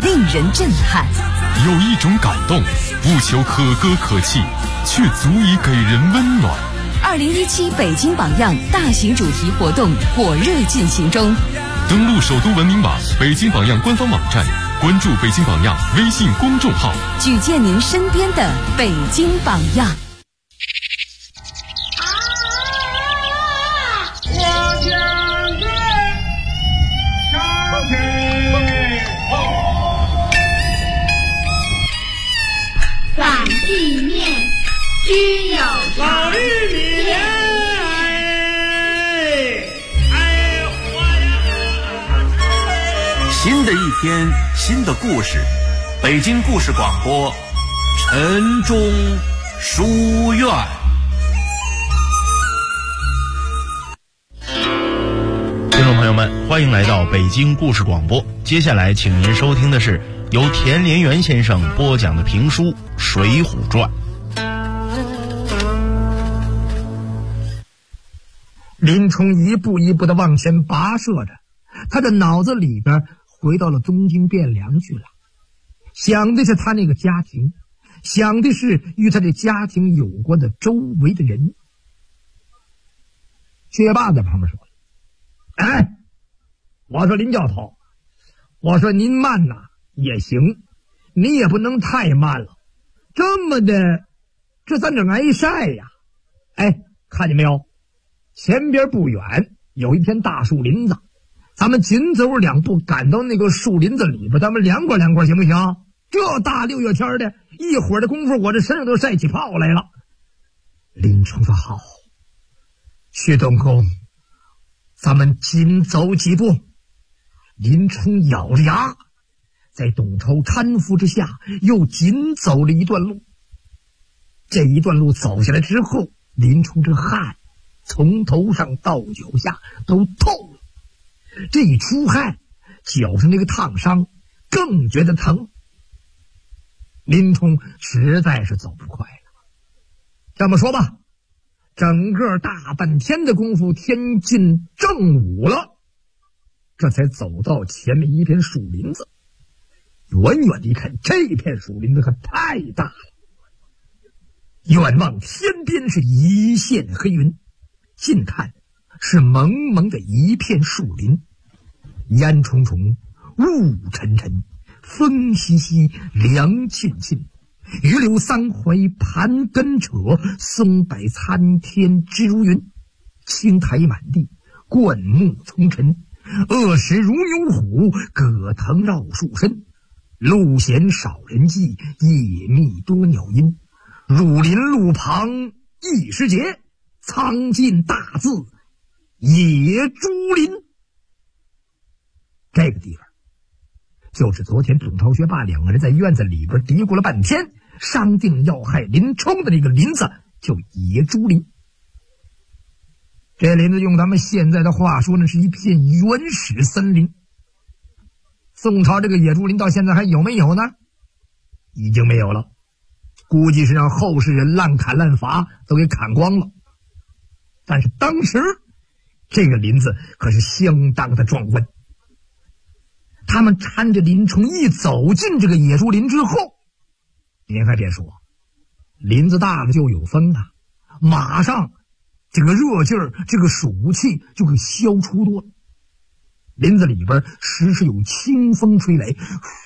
令人震撼。 有一种感动，不求可歌可泣，却足以给人温暖。 2017北京榜样大型主题活动火热进行中， 登录首都文明网、北京榜样官方网站，关注北京榜样微信公众号， 举荐您身边的北京榜样。 反地面须有老玉米莲， 新的一天，新的故事，北京故事广播，晨钟书院。 听众朋友们，欢迎来到北京故事广播。接下来，请您收听的是由田连元先生播讲的评书《水浒传》。 林冲一步一步的往前跋涉着，他的脑子里边回到了东京汴梁去了，想的是他那个家庭，想的是与他的家庭有关的周围的人。薛霸在旁边说：“哎，我说林教头，我说您慢呐也行，你也不能太慢了，这么的，这咱整挨晒呀！哎，看见没有？前边不远有一片大树林子，咱们紧走2步赶到那个树林子里边，咱们凉快凉快行不行？这大6月天的，一会儿的功夫我这身上都晒起泡来了。”林冲说：“好，薛东公，咱们紧走几步。”林冲咬着牙，在董超搀扶之下又紧走了一段路。这一段路走下来之后，林冲这汗从头上到脚下都透了，这一出汗，脚上那个烫伤更觉得疼。林冲实在是走不快了。这么说吧，整个大半天的功夫，天近正午了，这才走到前面一片树林子。远远的一看，这片树林子可太大了，远望天边是一线黑云，近看是蒙蒙的一片树林，烟重重，雾沉沉，风习习，凉沁沁，榆柳三槐盘根扯，松柏参天枝如云，青苔满地，灌木丛陈，恶石如牛虎，葛藤绕树身，路险少人迹，野密多鸟音，乳林路旁一时节，苍劲大字野猪林。这个地方就是昨天董超、薛霸2个人在院子里边嘀咕了半天，商定要害林冲的那个林子，就野猪林。这林子用咱们现在的话说呢，是一片原始森林。宋朝这个野猪林到现在还有没有呢？已经没有了，估计是让后世人滥砍滥伐都给砍光了。但是当时这个林子可是相当的壮观。他们搀着林冲一走进这个野猪林之后，您还别说，林子大了就有风啊，马上这个热劲儿，这个暑气就给消除多了。林子里边时时有清风吹来，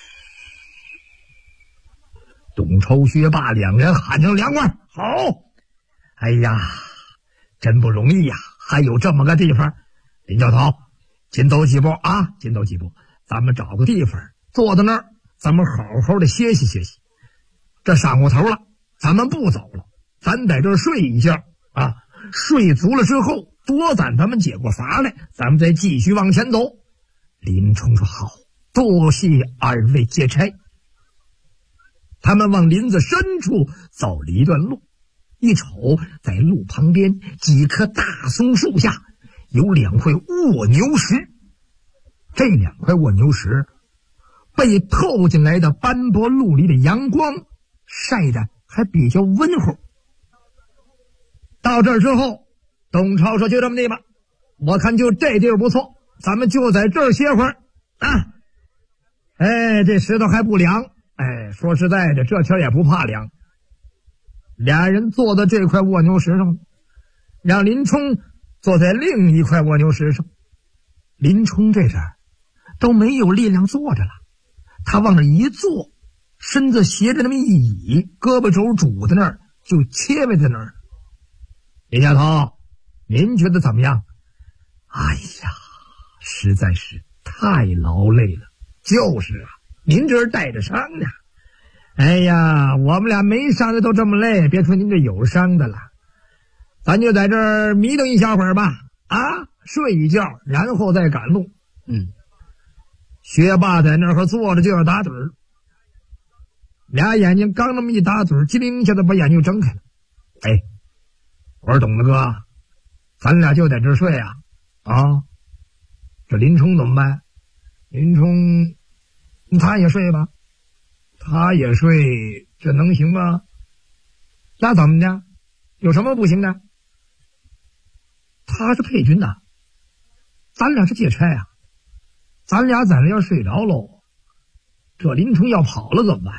董超、薛霸2人喊声凉快，好！哎呀，真不容易呀，还有这么个地方。林教头，紧走几步啊，紧走几步，咱们找个地方坐在那儿，咱们好好的歇息歇息。这晌午头了，咱们不走了，咱在这儿睡一觉啊，睡足了之后，多攒咱们解过乏来，咱们再继续往前走。林冲说：“好，多谢2位接差。”他们往林子深处走了一段路，一瞅，在路旁边几棵大松树下有2块卧牛石。这2块卧牛石被透进来的斑驳陆离的阳光晒得还比较温乎。到这儿之后，董超说：“就这么地吧，我看就这地儿不错，咱们就在这儿歇会儿啊。” 这石头还不凉。说实在的，这天也不怕凉。俩人坐在这块蜗牛石上，让林冲坐在另一块蜗牛石上。林冲这阵都没有力量坐着了，他往那一坐，身子斜着那么一倚，胳膊肘拄在那儿，就切位在那儿。林教头，您觉得怎么样？哎呀，实在是太劳累了。就是啊，您这是带着伤呢。哎呀，我们俩没伤的都这么累，别说您这有伤的了。咱就在这儿迷瞪一小会儿吧，睡一觉，然后再赶路。学霸在那儿坐着就要打盹儿，俩眼睛刚那么一打盹儿，机灵一下子把眼睛睁开了。我说董大哥，咱俩就在这儿睡啊？这林冲怎么办？林冲他也睡吧？他也睡，这能行吗？那怎么的？有什么不行的？他是配军呐，咱俩是借差啊，咱俩在那要睡着喽，这林冲要跑了怎么办？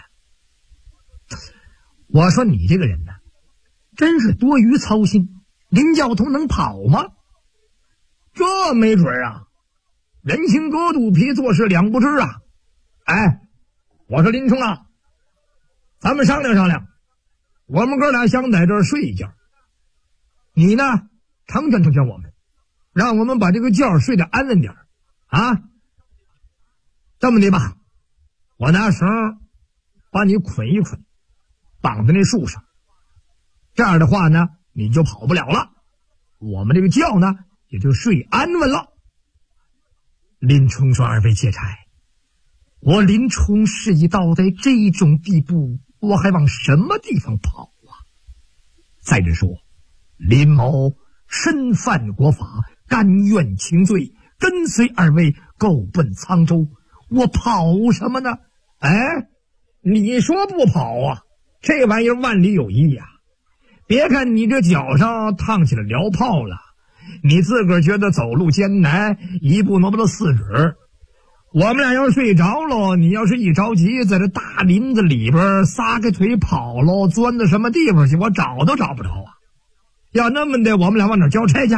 我说你这个人呢，真是多余操心。林教头能跑吗？这没准啊，人心隔肚皮，做事两不知啊。我说林冲啊，咱们商量商量，我们哥俩想在这儿睡一觉，你呢成全成全我们，让我们把这个觉睡得安稳点啊。这么的吧，我拿绳把你捆一捆，绑在那树上，这样的话呢，你就跑不了了，我们这个觉呢也就睡安稳了。林冲说：“二位借差，我林冲事已到在这种地步，我还往什么地方跑啊？再者说，林某身犯国法，甘愿请罪，跟随二位够奔沧州，我跑什么呢？你说不跑啊？这玩意儿万里有一呀！别看你这脚上烫起了燎泡了，你自个儿觉得走路艰难，一步挪不到4指。我们俩要睡着了，你要是一着急，在这大林子里边撒开腿跑了，钻到什么地方去，我找都找不着啊！要那么的，我们俩往哪交差去？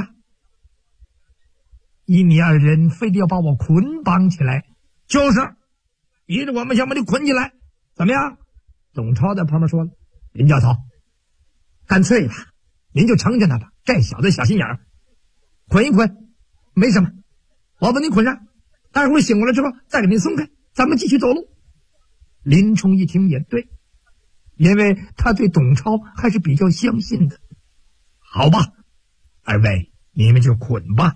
依你二人非得要把我捆绑起来，就是依着我们想把你捆起来，怎么样？董超在旁边说了：“林教头，干脆吧，您就成全他吧，这小子小心眼儿，捆一捆没什么，我把你捆上，待会儿醒过来之后再给您松开，咱们继续走路。”林冲一听也对，因为他对董超还是比较相信的。好吧，二位你们就捆吧。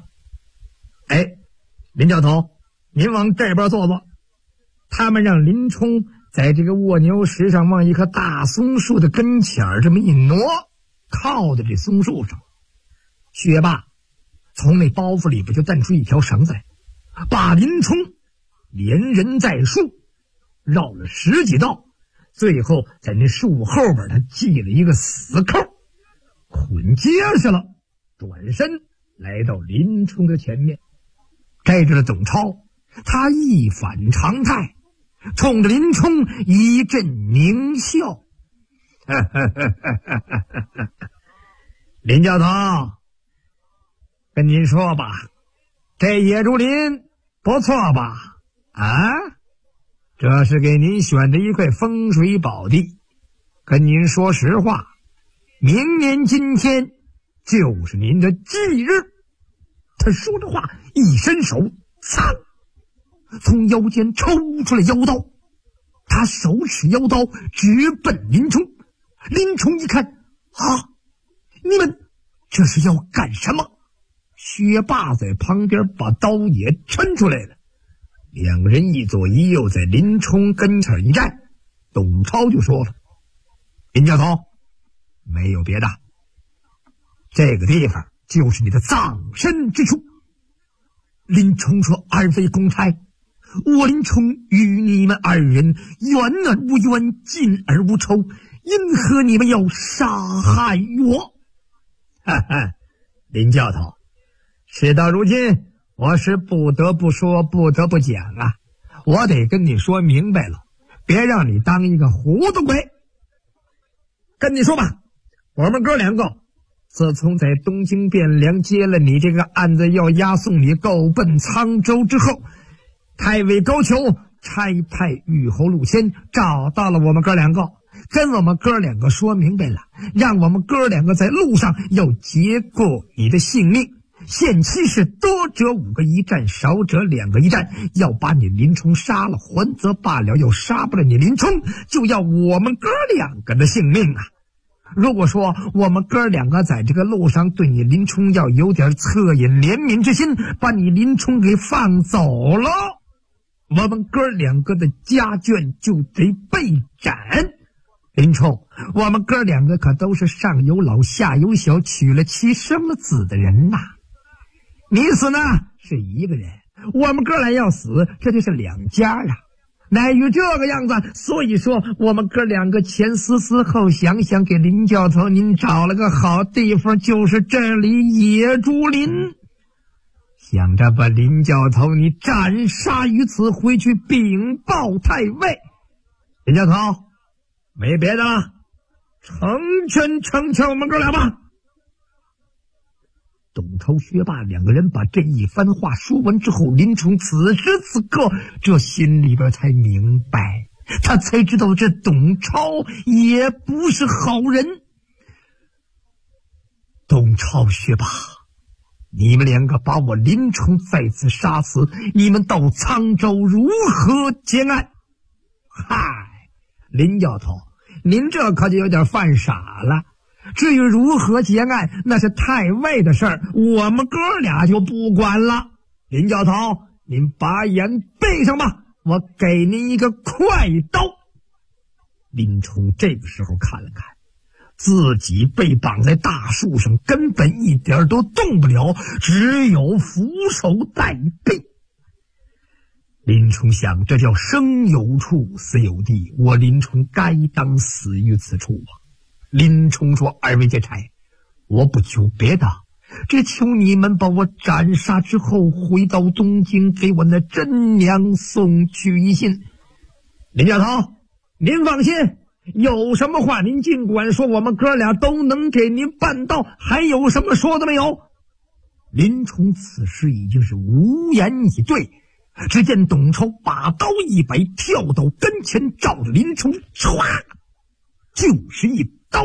林教头，您往这边坐坐。他们让林冲在这个蜗牛石上往一棵大松树的跟前这么一挪，靠在这松树上。学霸从那包袱里边就蹬出一条绳子来，把林冲连人带树绕了10几道，最后在那树后边他系了一个死扣，捆结实了，转身来到林冲的前面。这着的董超他一反常态，冲着林冲一阵狞笑。林教头，跟您说吧，这野竹林不错吧？这是给您选的一块风水宝地。跟您说实话，明年今天就是您的忌日。他说着话，一伸手，噌，从腰间抽出了腰刀。他手持腰刀直奔林冲。林冲一看，你们这是要干什么？薛霸在旁边把刀也抻出来了，两个人一左一右在林冲跟前一站。董超就说了：“林教头，没有别的，这个地方就是你的葬身之处。”林冲说：“二位公差，我林冲与你们二人冤而无冤，近而无仇，因何你们要杀害我？”林教头，事到如今，我是不得不说，不得不讲啊。 我得跟你说明白了，别让你当一个糊涂鬼。跟你说吧，我们哥两个自从在东京汴梁接了你这个案子，要押送你告奔沧州之后，太尉高俅差派玉侯陆谦找到了我们哥两个，跟我们哥两个说明白了，让我们哥两个在路上要结过你的性命，限期是多者5个一战，少者2个一战，要把你林冲杀了还则罢了，要杀不了你林冲，就要我们哥两个的性命啊！如果说我们哥两个在这个路上对你林冲要有点恻隐怜悯之心，把你林冲给放走了，我们哥两个的家眷就得被斩。林冲，我们哥两个可都是上有老下有小，娶了妻生了子的人呐。你死呢是一个人，我们哥俩要死，这就是2家啊。乃于这个样子，所以说我们哥两个前思思后想想，给林教头您找了个好地方，就是这里野猪林，想着把林教头你斩杀于此，回去禀报太尉。林教头，没别的了，成全我们哥俩吧。董超、薛霸2个人把这一番话说完之后，林冲此时此刻这心里边才明白，他才知道这董超也不是好人。董超、薛霸，你们2个把我林冲再次杀死，你们到沧州如何结案？嗨，林教头，您这可就有点犯傻了。至于如何结案，那是太尉的事儿，我们哥俩就不管了。林教头，您把眼闭上吧，我给您一个快刀。林冲这个时候看了看自己，被绑在大树上，根本一点都动不了，只有俯首待毙。林冲想，这叫生有处死有地，我林冲该当死于此处啊。林冲说，2位劫差，我不求别的，只求你们把我斩杀之后，回到东京，给我那真娘送去一信。林教头，您放心，有什么话您尽管说，我们哥俩都能给您办到，还有什么说的没有？林冲此时已经是无言以对，只见董超把刀一摆，跳到跟前，照着林冲唰就是一刀。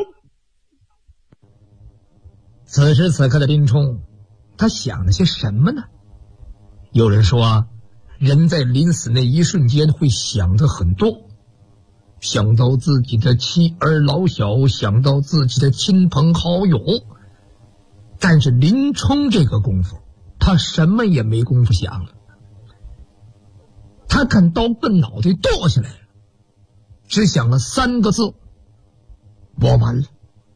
此时此刻的林冲，他想了些什么呢？有人说，人在临死那一瞬间会想的很多，想到自己的妻儿老小，想到自己的亲朋好友。但是林冲这个功夫，他什么也没工夫想了。他看刀奔脑袋剁下来了，只想了3个字：我完了。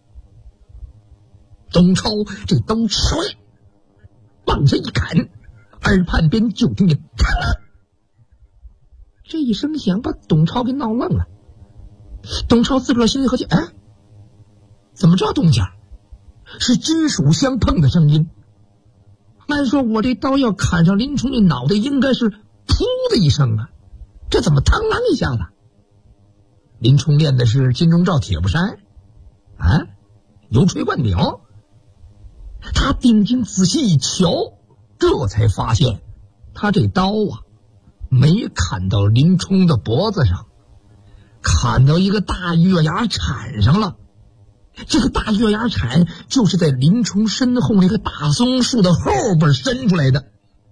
董超这刀唰往下一砍，耳畔边就听见咔啦，这一声响把董超给闹愣了。董超自个儿心里合计，怎么这动静？是金属相碰的声音。按说我这刀要砍上林冲的脑袋，应该是噗的一声啊，这怎么嘡啷一下子？林冲练的是金钟罩铁布衫啊，油锤灌顶。他定睛仔细一瞧，这才发现他这刀啊没砍到林冲的脖子上，砍到一个大月牙铲上了。这个大月牙铲就是在林冲身后那个大松树的后边伸出来的。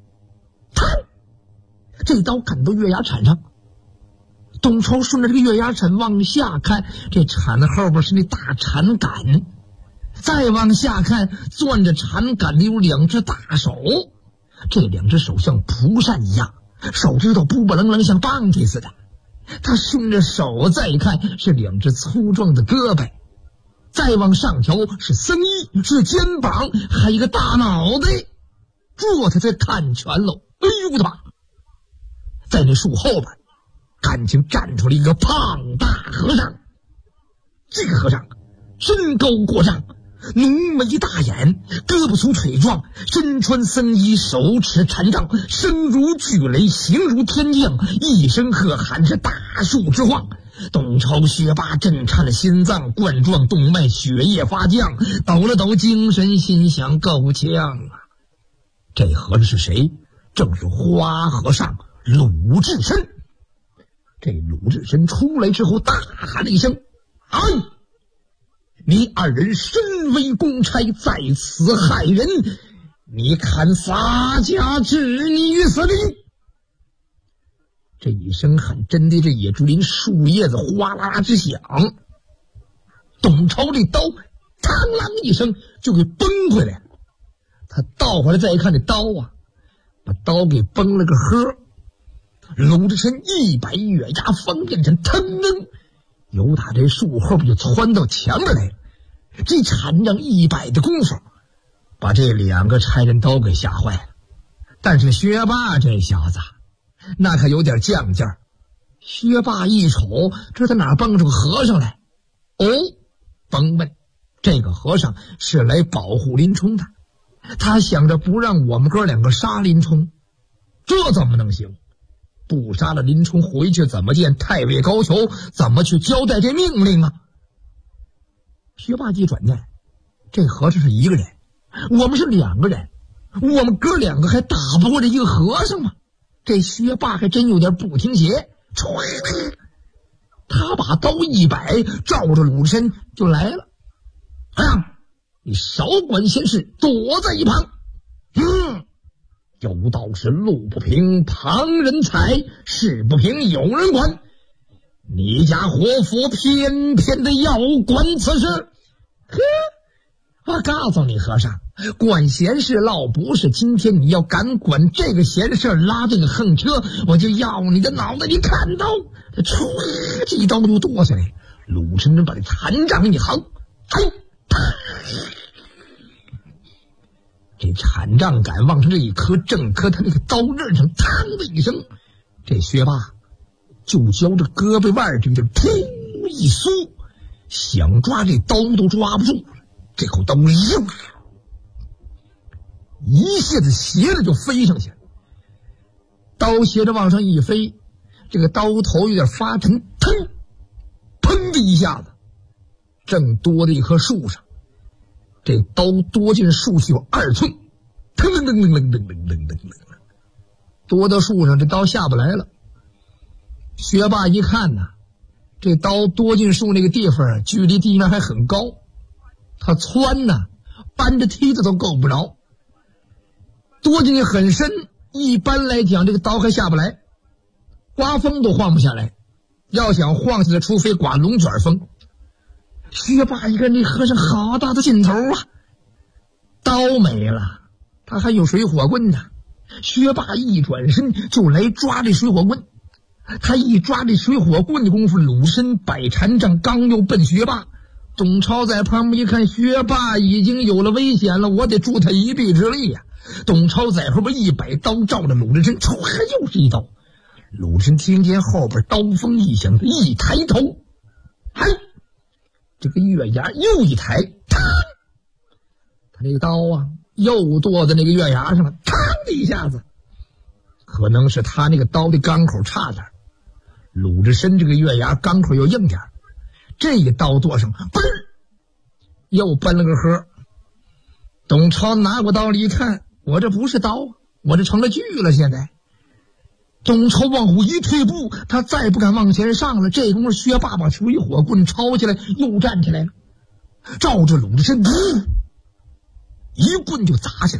这刀砍到月牙铲上，董超顺着这个月牙铲往下看，这铲子后边是那大铲杆，再往下看，攥着铲杆的有2只大手，这2只手像蒲扇一样，手指头不棱棱像棒槌似的。他顺着手再看，是2只粗壮的胳膊，再往上瞧是僧衣，是肩膀，还有一个大脑袋。这他才看全喽。哎呦我的妈！在那树后边看清站出了一个胖大和尚。这个和尚身高过丈， 浓眉大眼，胳膊粗腿壮，身穿僧衣，手持禅杖，声如巨雷，形如天降，一声喝喊是大树之晃。董超、薛霸震颤了心脏，冠状动脉血液发降，抖了抖精神，心想够呛啊！这和尚是谁？正是花和尚鲁智深。这鲁智深出来之后大喊了一声：“哎！你二人身为公差，在此害人，你看洒家置你于死地！”这一声喊真的，这野竹林树叶子哗啦啦直响。董超这刀嘡啷一声就给崩回来了。他倒回来再一看，这刀啊，把刀给崩了个呵。鲁智深一摆月牙风变成腾腾，由打这树后边就窜到前面来了。这禅杖一摆的功夫，把这两个差人都给吓坏了。但是薛霸这小子那可有点犟劲儿。薛霸一瞅，这在哪蹦出个和尚来？哦，甭问，这个和尚是来保护林冲的。他想着不让我们哥两个杀林冲，这怎么能行？不杀了林冲，回去怎么见太尉高俅？怎么去交代这命令啊？薛霸一转念，这和尚是一个人，我们是两个人，我们哥两个还打不过这一个和尚吗？这薛霸还真有点不听邪，他把刀一摆，照着鲁智深就来了。哎呀，你少管闲事，躲在一旁。有道是路不平旁人踩，事不平有人管。你家活佛偏偏的要管此事。我告诉你和尚，管闲事落不是，今天你要敢管这个闲事，拉这个横车，我就要你的脑袋！你看到这一刀就剁下来。鲁智深把这禅杖一横，这禅杖杆往上这一磕，正磕他那个刀刃上，嘡的一声，这薛霸就交这胳膊腕这就噗一酥，想抓这刀都抓不住。这口刀一下子斜着就飞上去了，刀斜着往上一飞，这个刀头有点发沉，腾，砰的一下子，正多在一棵树上。这刀多进树去有2寸，腾腾腾腾腾腾腾腾腾，多到树上，这刀下不来了。薛霸一看呐，这刀多进树那个地方距离地面还很高，他窜呐，搬着梯子都够不着，多进去很深，一般来讲这个刀还下不来，刮风都晃不下来，要想晃下来，除非刮龙卷风。薛霸一看这和尚好大的劲头啊，刀没了，他还有水火棍呢。薛霸一转身就来抓这水火棍，他一抓这水火棍的功夫，鲁智深摆禅杖刚要奔薛霸，董超在旁边一看，薛霸已经有了危险了，我得助他一臂之力呀。董超在后边一摆刀，照着鲁智深唰又是一刀。鲁智深听见后边刀锋一响，一抬头，嗨，这个月牙又一抬，嘡，他这个刀啊又剁在那个月牙上了，嘡的一下子。可能是他那个刀的钢口差点，鲁智深这个月牙钢口又硬点，这一刀剁上，嘣儿又崩了个呵。董超拿过刀了一看，我这不是刀，我这成了锯了。现在董超往后一退步，他再不敢往前上了。这功夫薛霸把水火棍抄起来，又站起来了，照着鲁智深一棍就砸下来。